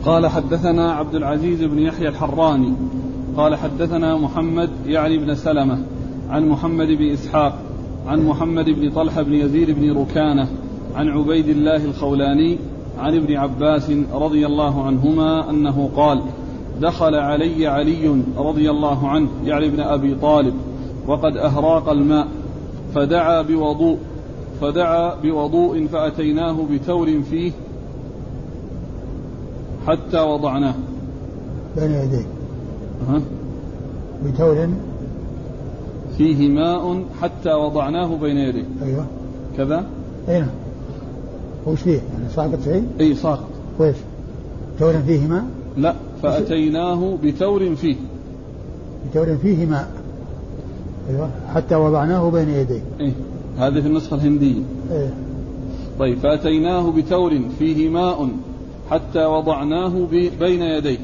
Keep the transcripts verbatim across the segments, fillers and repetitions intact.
قال حدثنا عبد العزيز بن يحيى الحراني قال حدثنا محمد يعني بن سلمة عن محمد بن إسحاق عن محمد بن طلحة بن يزيد بن ركانة عن عبيد الله الخولاني عن ابن عباس رضي الله عنهما أنه قال دخل علي علي رضي الله عنه يعني ابن أبي طالب وقد أهراق الماء فدعا بوضوء فدعا بوضوء فأتيناه بتور فيه حتى وضعناه بين يديه أه. بتور فيه ماء حتى وضعناه بين يديه. أيوة كذا. أين وش فيه يعني ساقط شيء؟ أي ساقط. ويش تور فيه ماء؟ لا فأتيناه بتور فيه بتور فيه ماء. أيوة حتى وضعناه بين يديه. إيه هذه في النسخة الهندية. إيه. طيب فأتيناه بتور فيه ماء حتى وضعناه بين يديه.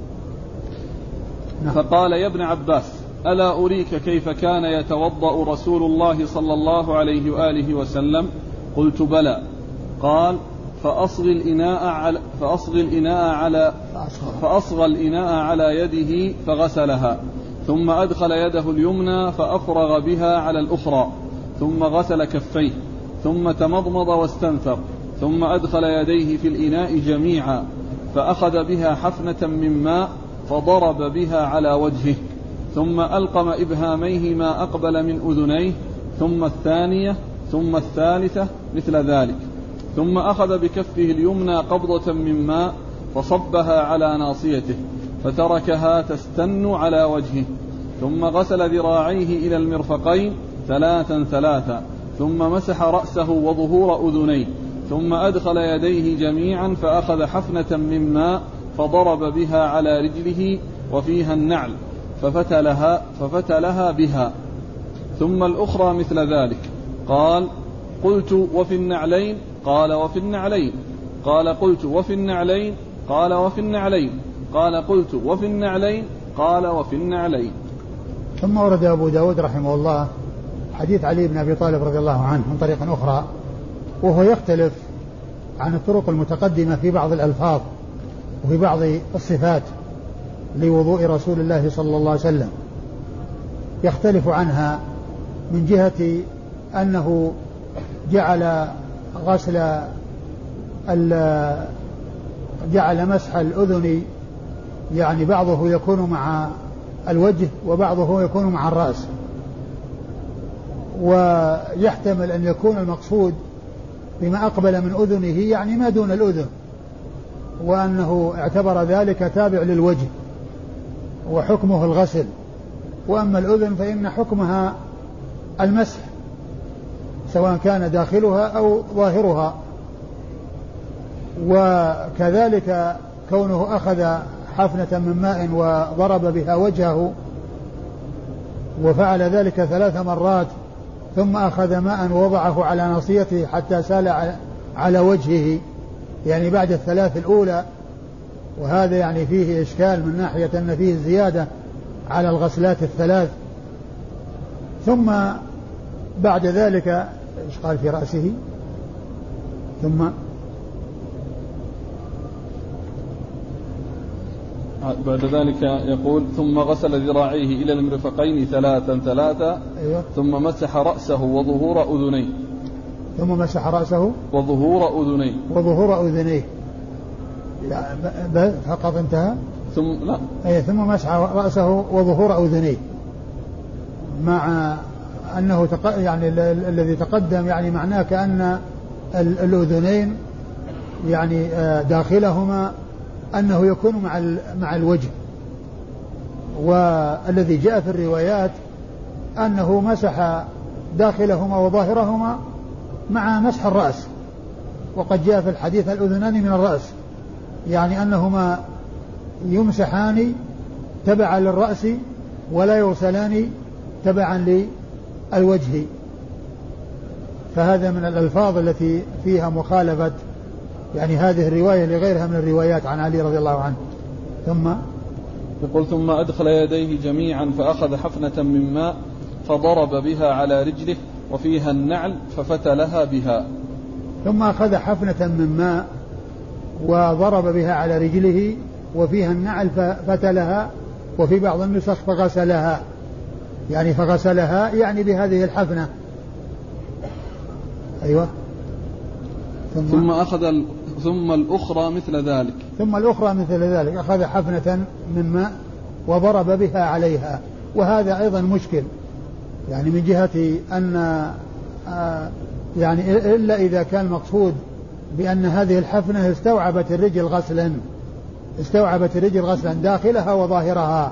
نعم. فقال يا ابن عباس ألا أريك كيف كان يتوضأ رسول الله صلى الله عليه وآله وسلم؟ قلت بلى. قال فأصغي الإناء على فأصغي الإناء على فأصغى الإناء على يده فغسلها ثم أدخل يده اليمنى فأفرغ بها على الأخرى ثم غسل كفيه ثم تمضمض واستنثر ثم أدخل يديه في الإناء جميعا فأخذ بها حفنة من ماء فضرب بها على وجهه ثم ألقم إبهاميه ما أقبل من أذنيه ثم الثانية ثم الثالثة مثل ذلك ثم أخذ بكفه اليمنى قبضة من ماء فصبها على ناصيته فتركها تستن على وجهه ثم غسل ذراعيه إلى المرفقين ثلاثا ثلاثا ثم مسح رأسه وظهور أذنيه ثم أدخل يديه جميعا فأخذ حفنة من ماء فضرب بها على رجله وفيها النعل ففتلها, ففتلها بها ثم الأخرى مثل ذلك. قال قلت وفي النعلين؟ قال وفي النعلين. قال قلت وفي النعلين؟ قال وفي النعلين. قال قلت وفي النعلين؟ قال وفي النعلين. ثم ورد أبو داود رحمه الله حديث علي بن أبي طالب رضي الله عنه من طريق أخرى وهو يختلف عن الطرق المتقدمة في بعض الألفاظ وفي بعض الصفات لوضوء رسول الله صلى الله عليه وسلم، يختلف عنها من جهة أنه جعل غسل جعل مسح الأذن يعني بعضه يكون مع الوجه وبعضه يكون مع الرأس، ويحتمل أن يكون المقصود بما أقبل من أذنه يعني ما دون الأذن، وأنه اعتبر ذلك تابع للوجه وحكمه الغسل، وأما الأذن فإن حكمها المسح سواء كان داخلها أو ظاهرها. وكذلك كونه أخذ حفنة من ماء وضرب بها وجهه وفعل ذلك ثلاث مرات ثم أخذ ماء ووضعه على ناصيته حتى سال على وجهه يعني بعد الثلاث الأولى، وهذا يعني فيه إشكال من ناحية أن فيه زيادة على الغسلات الثلاث. ثم بعد ذلك إيش قال في رأسه؟ ثم بعد ذلك يقول ثم غسل ذراعيه إلى المرفقين ثلاثا ثلاثا. أيوة. ثم مسح رأسه وظهور أذنيه ثم مسح رأسه وظهور أذنيه وظهور أذنيه فقط انتهى. ثم لا أي ثم مسح رأسه وظهور أذنيه مع أنه تق... يعني ال... ال... الذي تقدم يعني معناه كأن ال... الأذنين يعني داخلهما أنه يكون مع ال... مع الوجه، والذي جاء في الروايات أنه مسح داخلهما وظاهرهما مع مسح الرأس، وقد جاء في الحديث الأذنان من الرأس، يعني أنهما يمسحان تبعا للرأس ولا يغسلان تبعا للوجه. فهذا من الألفاظ التي فيها مخالفة يعني هذه الرواية لغيرها من الروايات عن علي رضي الله عنه. ثم يقول ثم أدخل يديه جميعا فأخذ حفنة من ماء فضرب بها على رجله وفيها النعل ففتلها بها. ثم أخذ حفنة من ماء وضرب بها على رجله، وفيها النعل فتلها، وفي بعض النسخ فغسلها، يعني فغسلها يعني بهذه الحفنة. أيوة. ثم, ثم أخذ ال... ثم الأخرى مثل ذلك ثم الأخرى مثل ذلك أخذ حفنة من ماء وضرب بها عليها. وهذا أيضا مشكل، يعني من جهة أن آه يعني إلا إذا كان مقصود بأن هذه الحفنة استوعبت الرجل غسلا استوعبت الرجل غسلا داخلها وظاهرها،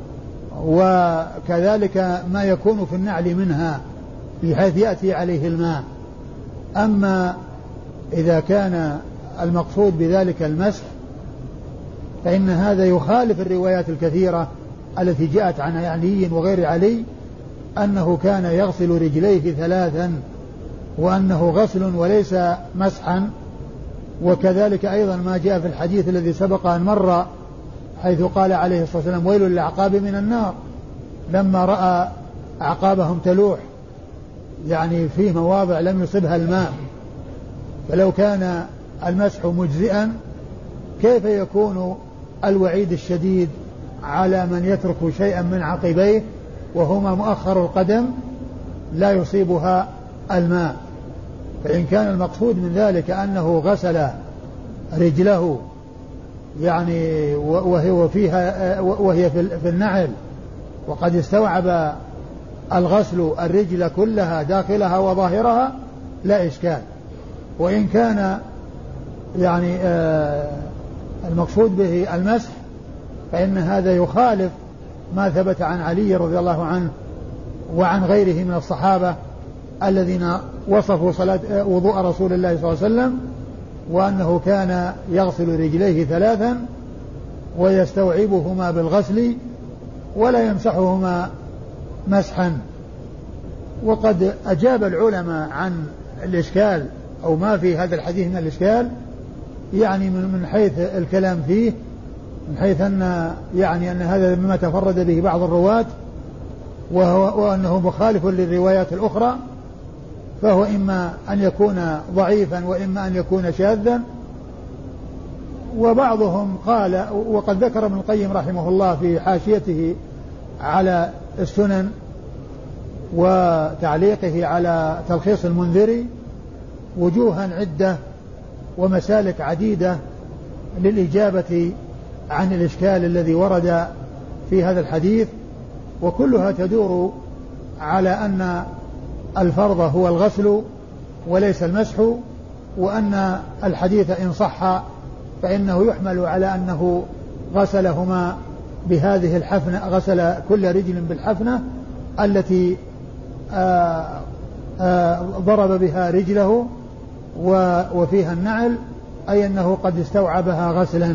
وكذلك ما يكون في النعل منها بحيث يأتي عليه الماء. أما إذا كان المقصود بذلك المسح فإن هذا يخالف الروايات الكثيرة التي جاءت عن علي وغير علي أنه كان يغسل رجليه ثلاثا، وأنه غسل وليس مسحا. وكذلك أيضا ما جاء في الحديث الذي سبق أن مر حيث قال عليه الصلاة والسلام ويل للأعقاب من النار، لما رأى أعقابهم تلوح يعني في مواضع لم يصبها الماء. فلو كان المسح مجزئا كيف يكون الوعيد الشديد على من يترك شيئا من عقبيه وهما مؤخر القدم لا يصيبها الماء؟ فإن كان المقصود من ذلك أنه غسل رجله يعني وهي فيها وهي في النعل وقد استوعب الغسل الرجل كلها داخلها وظاهرها لا إشكال. وإن كان يعني المقصود به المسح فإن هذا يخالف ما ثبت عن علي رضي الله عنه وعن غيره من الصحابة الذين وصفوا صلاة وضوء رسول الله صلى الله عليه وسلم وأنه كان يغسل رجليه ثلاثا ويستوعبهما بالغسل ولا يمسحهما مسحا. وقد أجاب العلماء عن الإشكال أو ما في هذا الحديث من الإشكال، يعني من حيث الكلام فيه، من حيث أن يعني أن هذا مما تفرد به بعض الرواة وهو وأنه مخالف للروايات الأخرى، فهو إما أن يكون ضعيفا وإما أن يكون شاذا. وبعضهم قال، وقد ذكر ابن القيم رحمه الله في حاشيته على السنن وتعليقه على تلخيص المنذري وجوها عدة ومسالك عديدة للإجابة عن الإشكال الذي ورد في هذا الحديث، وكلها تدور على أن الفرض هو الغسل وليس المسح، وأن الحديث إن صح فإنه يحمل على أنه غسلهما بهذه الحفنة، غسل كل رجل بالحفنة التي آآ آآ ضرب بها رجله وفيها النعل، أي أنه قد استوعبها غسلا.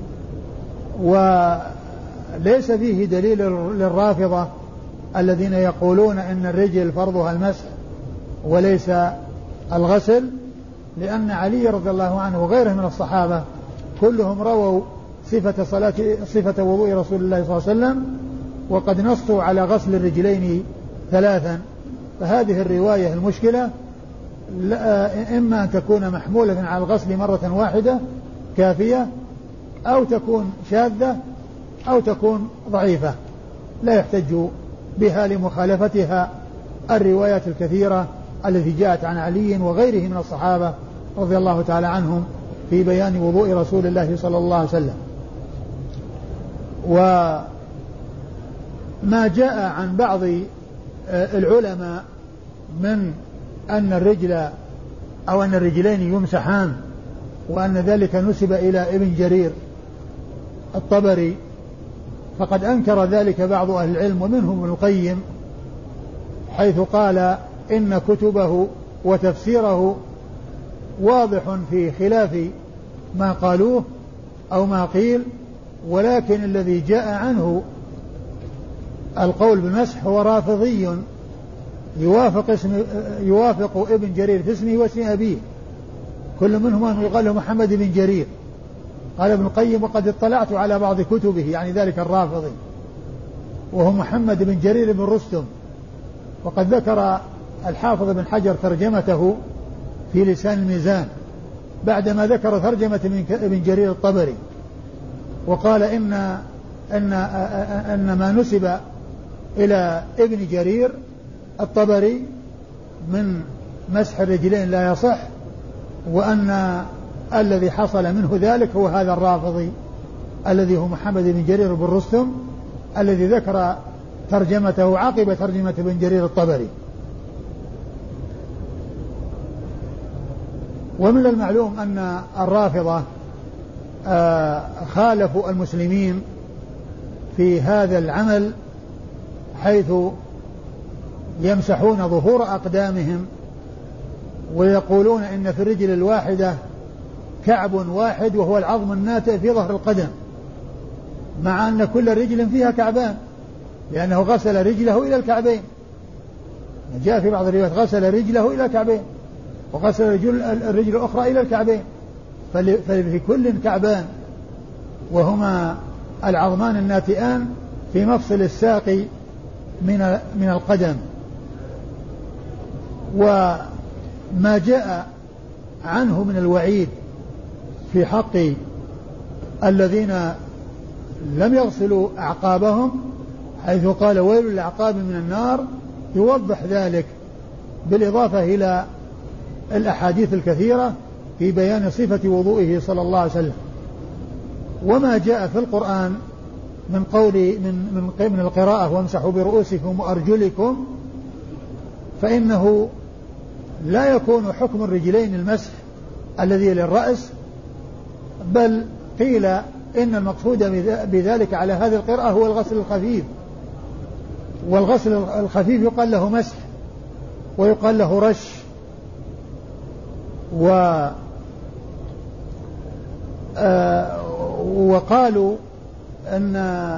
وليس فيه دليل للرافضة الذين يقولون إن الرجل فرضها المسح وليس الغسل، لأن علي رضي الله عنه وغيره من الصحابة كلهم رووا صفة صلاة صفة وضوء رسول الله صلى الله عليه وسلم وقد نصوا على غسل الرجلين ثلاثا. فهذه الرواية المشكلة إما أن تكون محمولة على الغسل مرة واحدة كافية، أو تكون شاذة، أو تكون ضعيفة لا يحتج بها لمخالفتها الروايات الكثيرة التي جاءت عن علي وغيره من الصحابة رضي الله تعالى عنهم في بيان وضوء رسول الله صلى الله عليه وسلم. وما جاء عن بعض العلماء من أن الرجل أو أن الرجلين يمسحان وأن ذلك نسب إلى ابن جرير الطبري، فقد أنكر ذلك بعض أهل العلم ومنهم ابن القيم، حيث قال إن كتبه وتفسيره واضح في خلاف ما قالوه أو ما قيل، ولكن الذي جاء عنه القول بالمسح هو رافضي يوافق اسم يوافق ابن جرير في اسمه واسم أبيه، كل منهم يقال له محمد بن جرير. قال ابن القيم وقد اطلعت على بعض كتبه، يعني ذلك الرافضي، وهو محمد بن جرير بن رستم، وقد ذكر الحافظ بن حجر ترجمته في لسان الميزان بعدما ذكر ترجمة ابن جرير الطبري وقال إن أن أن ما نسب إلى ابن جرير الطبري من مسح الرجلين لا يصح، وأن الذي حصل منه ذلك هو هذا الرافضي الذي هو محمد بن جرير بن رستم الذي ذكر ترجمته عقب ترجمة ابن جرير الطبري. ومن المعلوم أن الرافضة خالفوا المسلمين في هذا العمل، حيث يمسحون ظهور أقدامهم ويقولون إن في الرجل الواحدة كعب واحد وهو العظم الناتئ في ظهر القدم، مع أن كل رجل فيها كعبان، لأنه غسل رجله إلى الكعبين. جاء في بعض الروايات غسل رجله إلى الكعبين، وغسل الرجل, الرجل الأخرى إلى الكعبين، ففي كل كعبان، وهما العظمان الناتئان في مفصل الساق من من القدم. وما جاء عنه من الوعيد في حق الذين لم يغسلوا أعقابهم، حيث قال ويل للأعقاب من النار، يوضح ذلك بالإضافة إلى الأحاديث الكثيرة في بيان صفة وضوئه صلى الله عليه وسلم. وما جاء في القرآن من قول من من من القراءة وامسحوا برؤوسكم وأرجلكم، فإنه لا يكون حكم الرجلين المسح الذي للرأس، بل قيل إن المقصود بذلك على هذه القراءة هو الغسل الخفيف، والغسل الخفيف يقال له مسح ويقال له رش. و آه وقالوا أن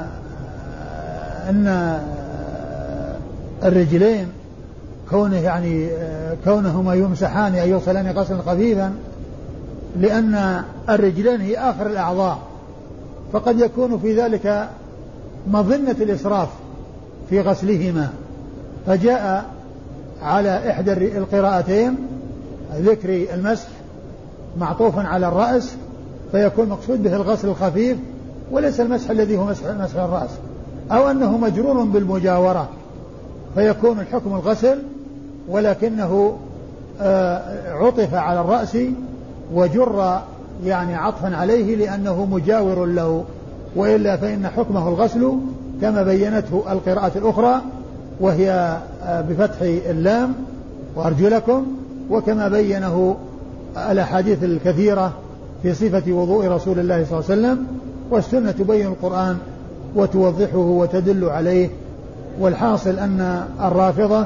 أن الرجلين كونه يعني كونهما يمسحان أي يغسلان غسلا خفيفا، لأن الرجلين هي آخر الأعضاء، فقد يكون في ذلك مظنة الإسراف في غسلهما، فجاء على إحدى القراءتين ذكر المسح معطوفا على الرأس، فيكون مقصود به الغسل الخفيف وليس المسح الذي هو مسح, مسح الرأس، أو أنه مجرور بالمجاورة فيكون الحكم الغسل، ولكنه عطف على الرأس وجر يعني عطفا عليه لأنه مجاور له، وإلا فإن حكمه الغسل كما بينته القراءة الأخرى وهي بفتح اللام وأرجلكم، وكما بينه الأحاديث الكثيرة في صفة وضوء رسول الله صلى الله عليه وسلم. والسنة تبين القرآن وتوضحه وتدل عليه. والحاصل أن الرافضة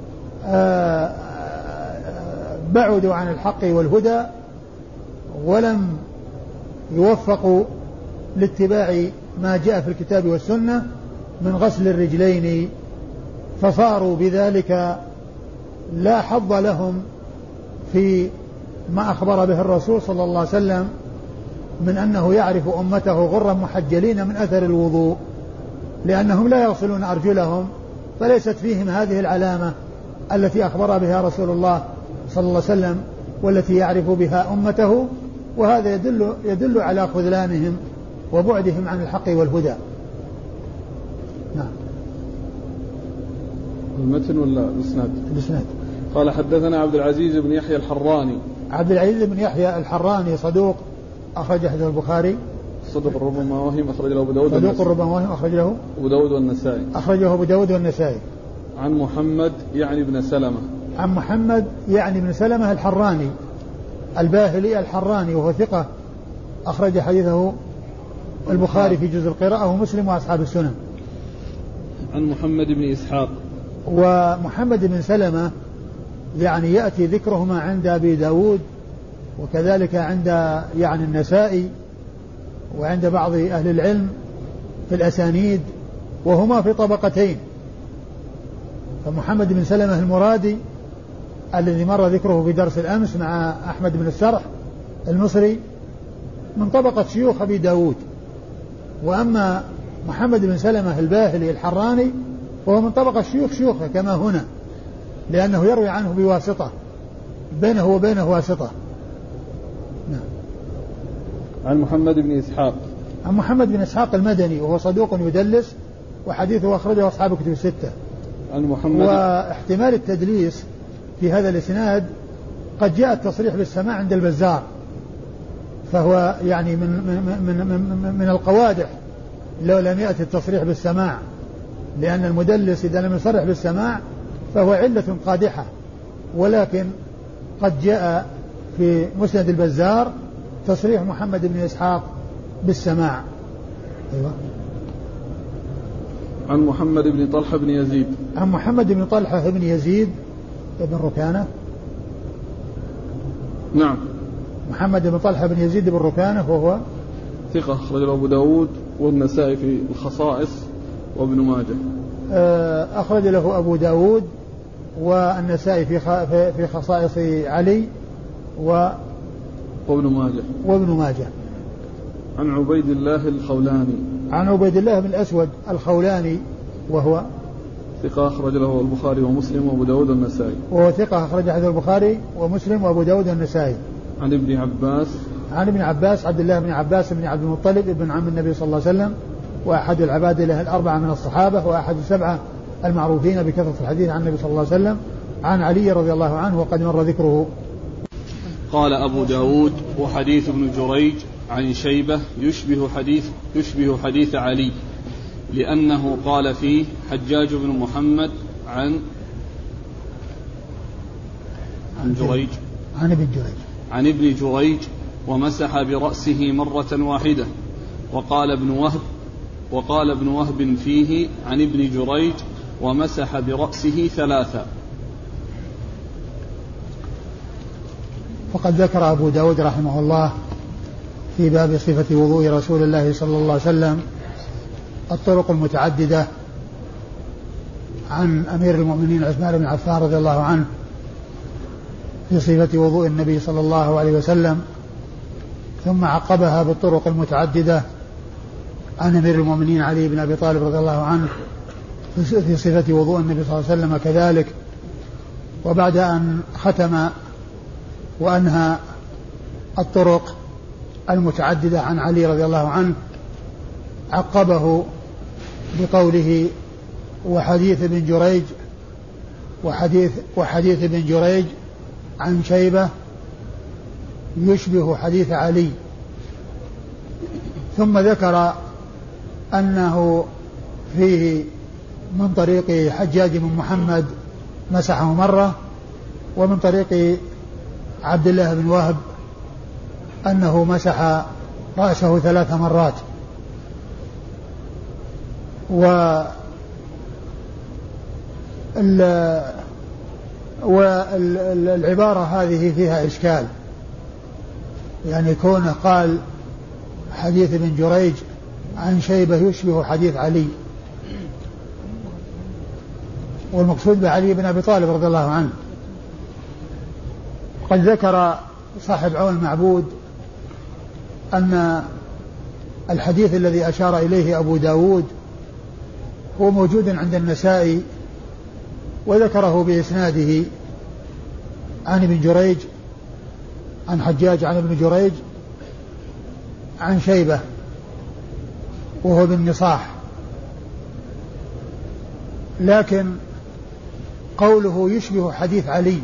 بعدوا عن الحق والهدى ولم يوفقوا لاتباع ما جاء في الكتاب والسنة من غسل الرجلين، فصاروا بذلك لا حظ لهم في ما أخبر به الرسول صلى الله عليه وسلم من أنه يعرف أمته غرا محجلين من أثر الوضوء، لأنهم لا يغسلون أرجلهم، فليست فيهم هذه العلامة التي أخبر بها رسول الله صلى الله عليه وسلم والتي يعرف بها أمته، وهذا يدل, يدل على خذلانهم وبعدهم عن الحق والهدى. نعم. المتن ولا الإسناد؟ الإسناد. قال حدثنا عبد العزيز بن يحيى الحراني. عبد العزيز بن يحيى الحراني صدوق أخرج حديث البخاري. صدوق ربما وهم أخرج له أبو داود. صدوق ربما وهم أخرج له أبو داود والنسائي. أخرجه أبو داود والنسائي. عن محمد يعني بن سلمة. عن محمد يعني بن سلمة الحراني الباهلي الحراني، وهو ثقة أخرج حديثه البخاري في جزء القراءة ومسلم وأصحاب السنن. عن محمد بن إسحاق. ومحمد بن سلمة يعني يأتي ذكرهما عند أبي داود وكذلك عند يعني النسائي وعند بعض أهل العلم في الأسانيد، وهما في طبقتين. فمحمد بن سلمة المرادي الذي مر ذكره في درس الأمس مع أحمد بن السرح المصري من طبقة شيوخ أبي داود، وأما محمد بن سلمة الباهلي الحراني وهو من طبقة شيوخ شيوخه كما هنا، لأنه يروي عنه بواسطة، بينه وبينه واسطة. عن محمد بن إسحاق عن محمد بن إسحاق المدني وهو صدوق يدلس وحديثه أخرجه أصحاب كتب الستة. عن محمد واحتمال التدليس في هذا الإسناد قد جاء التصريح بالسماع عند البزار، فهو يعني من من من من, من القوادح لو لم يأتي التصريح بالسماع، لأن المدلس إذا لم يصرح بالسماع فهو علة قادحة، ولكن قد جاء في مسند البزار تصريح محمد بن إسحاق بالسماع. أيوة. عن محمد بن طلحة بن يزيد عن محمد بن طلحة بن يزيد بن ركانة. نعم. محمد بن طلحة بن يزيد بن ركانة وهو ثقة أخرجه أبو داود والنسائي في الخصائص وابن ماجه. أخرج له أبو داود والنسائي في في خصائص علي و وابن ماجه وابن ماجه. عن عبيد الله الخولاني عن عبيد الله بن الأسود الخولاني وهو ثقة أخرج له البخاري ومسلم وأبو داود والنسائي. وهو ثقة أخرج حديث البخاري ومسلم وأبو داود والنسائي. عن ابن عباس عن ابن عباس عبد الله بن عباس بن عبد المطلب ابن عم النبي صلى الله عليه وسلم وأحد العبادلة الأربعة من الصحابة وأحد السبعة المعروفين بكثرة الحديث عن النبي صلى الله عليه وسلم. عن علي رضي الله عنه وقد مر ذكره. قال أبو داود وحديث ابن جريج عن شيبة يشبه حديث يشبه حديث علي لأنه قال فيه حجاج بن محمد عن عن جريج عن ابن جريج عن ابن جريج ومسح برأسه مرة واحدة. وقال ابن وهب وقال ابن وهب فيه عن ابن جريج ومسح برأسه ثلاثا. فقد ذكر أبو داود رحمه الله في باب صفة وضوء رسول الله صلى الله عليه وسلم الطرق المتعددة عن أمير المؤمنين عثمان بن عفان رضي الله عنه في صفة وضوء النبي صلى الله عليه وسلم، ثم عقبها بالطرق المتعددة عن أمير المؤمنين علي بن أبي طالب رضي الله عنه في صفة وضوء النبي صلى الله عليه وسلم كذلك. وبعد أن ختم وأنهى الطرق المتعددة عن علي رضي الله عنه عقبه بقوله وحديث ابن جريج وحديث وحديث ابن جريج عن شيبة يشبه حديث علي، ثم ذكر أنه فيه من طريق حجاج بن محمد مسحه مرة، ومن طريق عبد الله بن وهب أنه مسح رأسه ثلاث مرات. والعبارة هذه فيها إشكال، يعني كونه قال حديث ابن جريج عن شيبة يشبه حديث علي، والمقصود بعلي بن أبي طالب رضي الله عنه. قد ذكر صاحب عون المعبود أن الحديث الذي أشار إليه أبو داود هو موجود عند النسائي، وذكره بإسناده عن ابن جريج عن حجاج عن ابن جريج عن شيبة وهو بن نصاح، لكن قوله يشبه حديث علي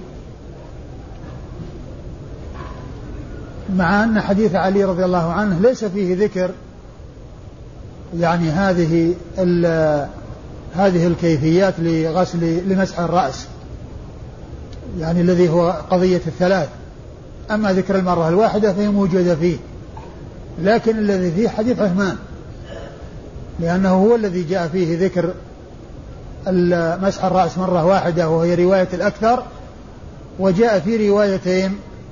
مع أن حديث علي رضي الله عنه ليس فيه ذكر يعني هذه هذه الكيفيات لغسل لمسح الرأس، يعني الذي هو قضية الثلاث. أما ذكر المرة الواحدة فهي موجودة فيه، لكن الذي فيه حديث عثمان، لأنه هو الذي جاء فيه ذكر مسح الرأس مرة واحدة وهي رواية الأكثر، وجاء في روايتين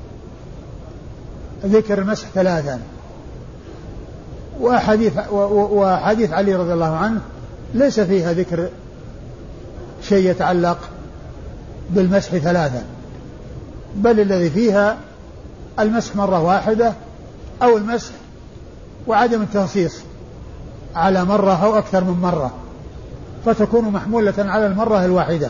ذكر المسح ثلاثا. وحديث, وحديث علي رضي الله عنه ليس فيها ذكر شيء يتعلق بالمسح ثلاثا، بل الذي فيها المسح مرة واحدة أو المسح وعدم التنصيص على مرة أو أكثر من مرة، فتكون محمولة على المرة الواحدة.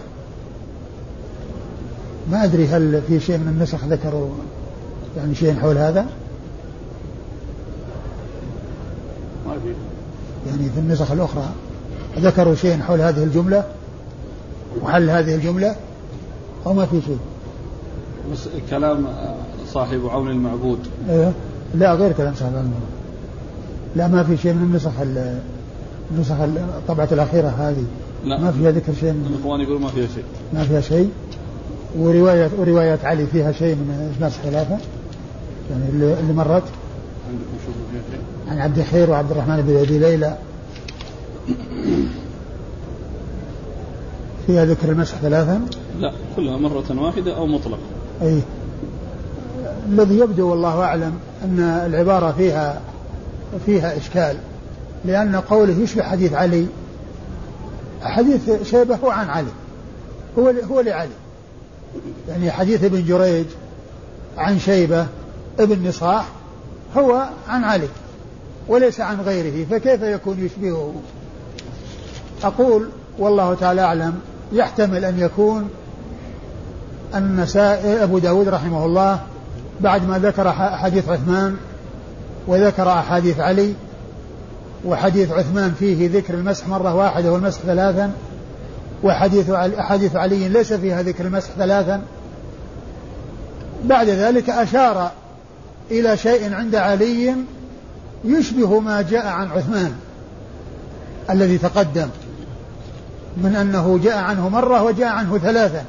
ما أدري هل في شيء من النسخ ذكروا يعني شيء حول هذا؟ فيه. يعني في النسخ الأخرى ذكروا شيء حول هذه الجملة وحل هذه الجملة أو ما في شيء؟ بس كلام صاحب عون المعبود. إيه؟ لا غير كلام صاحب عون المعبود. لا ما في شيء من النسخ النسخ الطبعة الأخيرة هذه. لا ما فيها ذكر شيء من الإخوان يقولوا ما فيها شيء. ما فيها شيء. ورواية ورواية علي فيها شيء من نسخ ثلاثة يعني اللي, اللي مرت. عندكم شوفوا فيها شيء. عن عبد الخير وعبد الرحمن بن أبي ليلى فيها ذكر المسح ثلاثا. لا كلها مرة واحدة أو مطلق. أي الذي يبدو والله أعلم أن العبارة فيها فيها إشكال لأن قوله يشبه حديث علي. حديث شيبة هو عن علي هو هو لعلي يعني حديث ابن جريج عن شيبة ابن نصاح هو عن علي وليس عن غيره فكيف يكون يشبهه؟ أقول والله تعالى أعلم يحتمل أن يكون النسائي أبو داود رحمه الله بعد ما ذكر حديث عثمان وذكر أحاديث علي وحديث عثمان فيه ذكر المسح مرة واحدة والمسح ثلاثا وحديث حديث علي ليس فيها ذكر المسح ثلاثا بعد ذلك أشار إلى شيء عند علي يشبه ما جاء عن عثمان الذي تقدم من أنه جاء عنه مرة وجاء عنه ثلاثا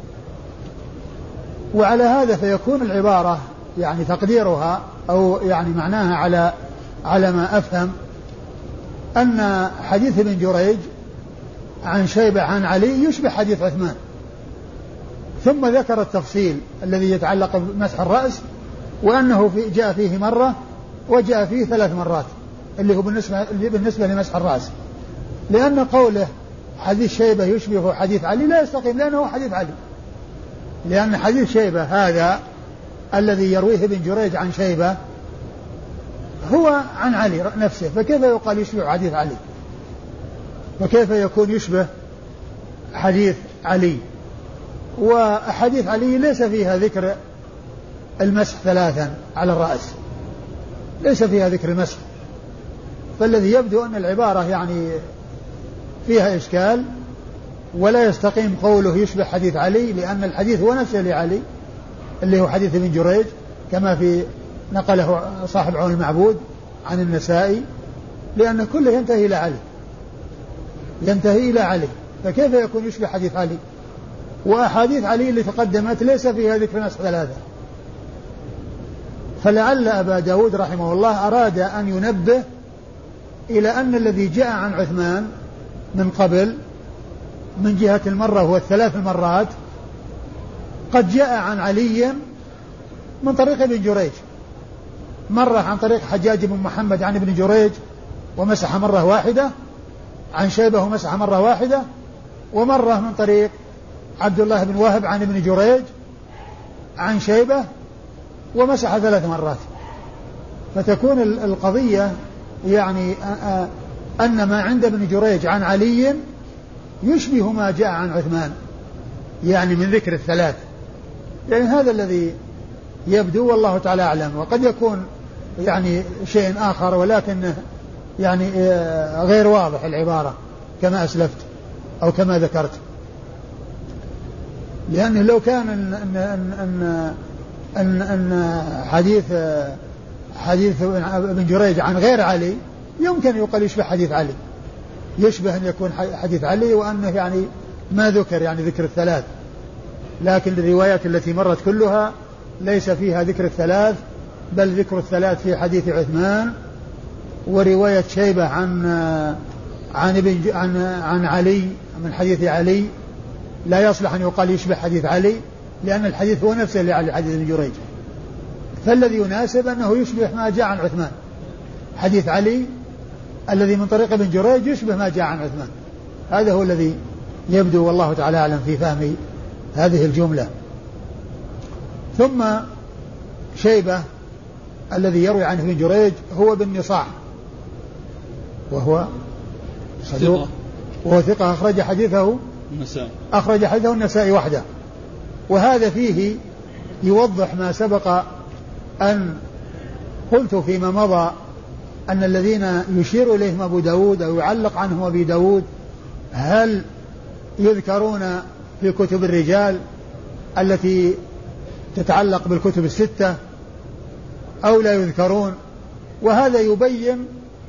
وعلى هذا فيكون العبارة يعني تقديرها أو يعني معناها على على ما أفهم أن حديث ابن جريج عن شيبة عن علي يشبه حديث عثمان ثم ذكر التفصيل الذي يتعلق بمسح الرأس وأنه في جاء فيه مرة وجاء فيه ثلاث مرات اللي هو بالنسبة, اللي بالنسبة لمسح الرأس لأن قوله حديث شيبة يشبه حديث علي لا يستقيم لأنه حديث علي لأن حديث شيبة هذا الذي يرويه ابن جريج عن شيبة هو عن علي نفسه فكيف يقال يشبه حديث علي وكيف يكون يشبه حديث علي وحديث علي ليس فيها ذكر المسح ثلاثا على الرأس ليس فيها ذكر المسح فالذي يبدو أن العبارة يعني فيها إشكال ولا يستقيم قوله يشبه حديث علي لأن الحديث هو نفسه لعلي اللي هو حديث ابن جريج كما في نقله صاحب عون المعبود عن النسائي لأن كله ينتهي إلى علي ينتهي إلى علي فكيف يكون يشبه حديث علي وأحاديث علي اللي تقدمت ليس فيها ذكر نسخ ثلاثة فلعل أبا داود رحمه الله أراد أن ينبه إلى أن الذي جاء عن عثمان من قبل من جهة المرة والثلاث المرات قد جاء عن علي من طريق ابن جريج مرة عن طريق حجاج بن محمد عن ابن جريج ومسح مرة واحدة عن شيبة ومسح مرة واحدة ومرة من طريق عبد الله بن وهب عن ابن جريج عن شيبة ومسح ثلاث مرات فتكون القضية يعني أن ما عند ابن جريج عن علي يشبه ما جاء عن عثمان يعني من ذكر الثلاث يعني هذا الذي يبدو والله تعالى أعلم وقد يكون يعني شيء آخر ولكن يعني غير واضح العبارة كما أسلفت أو كما ذكرت لأنه لو كان أن, أن, أن, أن, أن حديث حديث ابن جريج عن غير علي يمكن يقال يشبه حديث علي يشبه أن يكون حديث علي وأنه يعني ما ذكر يعني ذكر الثلاث لكن الروايات التي مرت كلها ليس فيها ذكر الثلاث بل ذكر الثلاث في حديث عثمان ورواية شيبة عن عن ابن عن عن علي من حديث علي لا يصلح أن يقال يشبه حديث علي لأن الحديث هو نفسه لعلي حديث ابن جريج فالذي يناسب أنه يشبه ما جاء عن عثمان حديث علي الذي من طريق ابن جريج يشبه ما جاء عن عثمان هذا هو الذي يبدو والله تعالى أعلم في فهم هذه الجملة ثم شيبة الذي يروي عنه ابن جريج هو بن نصاح وهو صدوق وهو ثقة أخرج حديثه النسائي أخرج حديثه النسائي وحده وهذا فيه يوضح ما سبق أن قلت فيما مضى أن الذين يشير إليهم أبو داود أو يعلق عنهم أبي داود هل يذكرون في كتب الرجال التي تتعلق بالكتب الستة أو لا يذكرون؟ وهذا يبين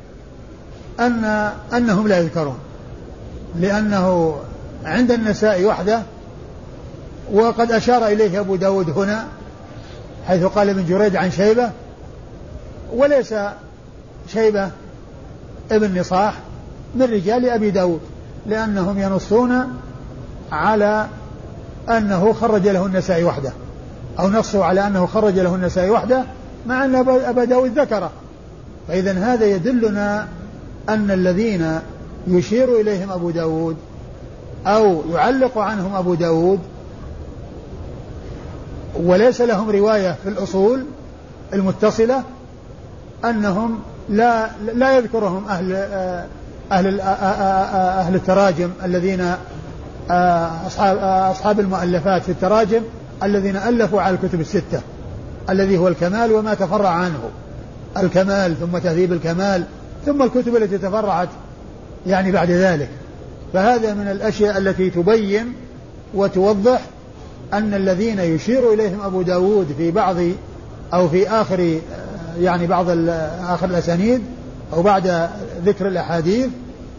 أن أنهم لا يذكرون، لأنه عند النساء وحده، وقد أشار إليه أبو داود هنا حيث قال ابن جريج عن شيبة، وليس شيبة ابن نصاح من رجال أبي داود، لأنهم ينصون على أنه خرج له النساء وحده، أو نصوا على أنه خرج له النساء وحده، مع أن أبا داود ذكره. فإذا هذا يدلنا أن الذين يشير إليهم أبو داود أو يعلق عنهم أبو داود وليس لهم رواية في الأصول المتصلة أنهم لا لا يذكرهم أهل أهل أهل التراجم الذين أصحاب أصحاب المؤلفات في التراجم الذين ألفوا على الكتب الستة، الذي هو الكمال وما تفرع عنه، الكمال ثم تهذيب الكمال ثم الكتب التي تفرعت يعني بعد ذلك. فهذا من الأشياء التي تبين وتوضح أن الذين يشير إليهم أبو داود في بعض أو في آخر يعني بعض آخر الأسانيد أو بعد ذكر الأحاديث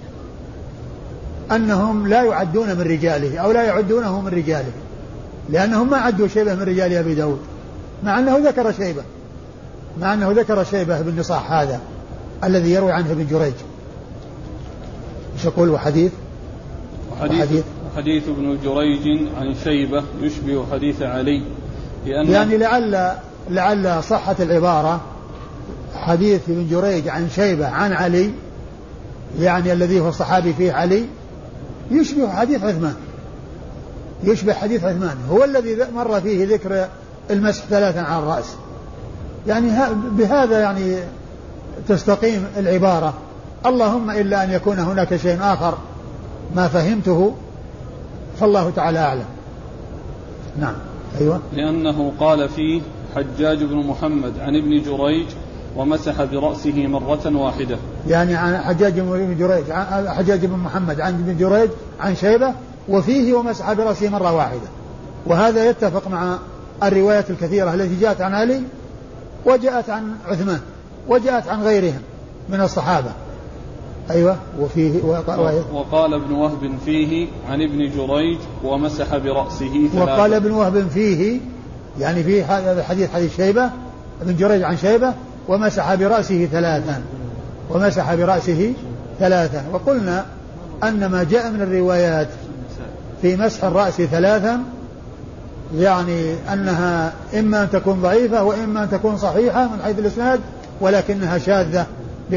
أنهم لا يعدون من رجاله أو لا يعدونه من رجاله، لأنهم ما عدوا شيبة من رجال أبي داود، مع أنه ذكر شيبة مع أنه ذكر شيبة بن نصاح هذا الذي يروي عنه ابن جريج. ايش يقول؟ وحديث وحديث, وحديث حديث ابن جريج عن شيبة يشبه حديث علي، لأن يعني لعل لعل صحة العبارة حديث ابن جريج عن شيبة عن علي، يعني الذي هو الصحابي فيه علي، يشبه حديث عثمان يشبه حديث عثمان هو الذي مر فيه ذكر المسح ثلاثا على الرأس. يعني بهذا يعني تستقيم العبارة، اللهم إلا أن يكون هناك شيء آخر ما فهمته، فالله تعالى أعلم. نعم. أيوة. لأنه قال فيه حجاج بن محمد عن ابن جريج ومسح برأسه مرة واحدة، يعني عن حجاج بن جريج حجاج بن محمد عن ابن جريج عن شيبة، وفيه ومسح برأسه مرة واحدة. وهذا يتفق مع الروايات الكثيرة التي جاءت عن علي وجاءت عن عثمان وجاءت عن غيرهم من الصحابة. أيوة. وفيه وقال ابن وهب فيه عن ابن جريج ومسح برأسه ثلاثة. وقال ابن وهب فيه يعني في هذا الحديث حديث شيبة ابن جريج عن شيبة ومسح برأسه ثلاثا ومسح برأسه ثلاثا. وقلنا أن ما جاء من الروايات في مسح الرأس ثلاثا يعني أنها إما أن تكون ضعيفة وإما أن تكون صحيحة من حيث الإسناد، ولكنها شاذة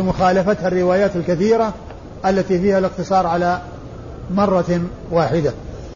بمخالفتها الروايات الكثيرة التي فيها الاقتصار على مرة واحدة.